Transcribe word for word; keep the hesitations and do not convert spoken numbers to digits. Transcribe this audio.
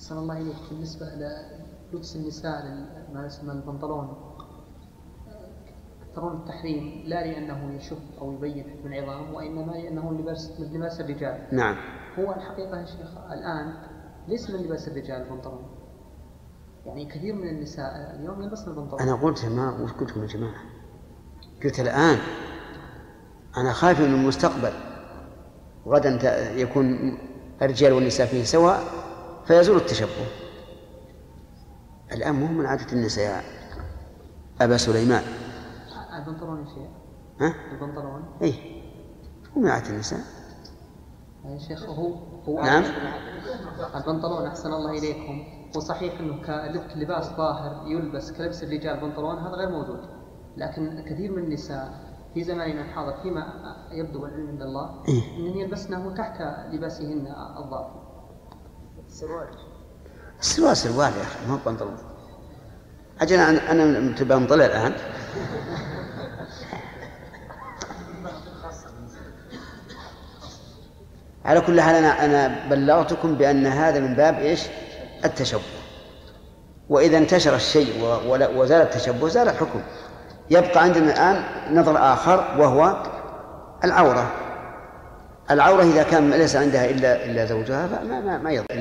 أحسن الله إليك، بالنسبة للبس النساء ما يسمى البنطلون، ترون التحريم لا لأنه يشف أو يبين حجم العظام، وإنما لأنه لباس من لباس الرجال. نعم. هو الحقيقة يا شيخ الآن ليس من لباس الرجال البنطلون، يعني كثير من النساء اليوم يلبسن البنطلون. أنا قلت ما وش قلت لكم يا جماعة؟ قلت الآن أنا خايف من المستقبل، غدا يكون الرجال والنساء فيه سواء فيزول التشبه. الآن مو من عادة النساء يا أبا سليمان. البنطلون يا شيخ. ها؟ البنطلون. إيه مو من عادة النساء. يا شيخ هو هو نعم. البنطلون أحسن الله إليكم هو صحيح أنه كلباس ظاهر يلبس كلبس الرجال بنطلون، هذا غير موجود، لكن كثير من النساء في زماننا الحاضر فيما يبدو العلم عند الله إيه؟ أن يلبسنه تحت لباسهن الظاهر. السروال السروال سروال يا أخي، ما هو بنطلون. أجل أنا أنا تبى نطلع الآن. على كل حال أنا أنا بلغتكم بأن هذا من باب إيش؟ التشبه. وإذا انتشر الشيء وزال التشبه زال الحكم. يبقى عندنا الآن نظر آخر وهو العورة. العورة إذا كان ليس عندها إلا إلا زوجها فما ما ما يضر.